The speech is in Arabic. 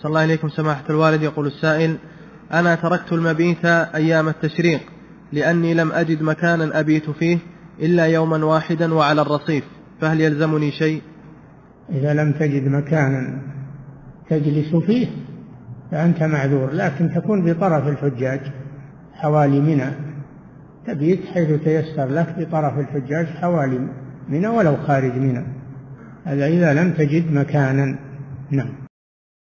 صلى الله عليكم سماحة الوالد. يقول السائل: أنا تركت المبيت أيام التشريق لأني لم أجد مكانا أبيت فيه إلا يوما واحدا وعلى الرصيف، فهل يلزمني شيء؟ إذا لم تجد مكانا تجلس فيه فأنت معذور، لكن تكون بطرف الحجاج حوالي منى، تبيت حيث تيسر لك بطرف الحجاج حوالي منى ولو خارج منى، هذا إذا لم تجد مكانا. نعم.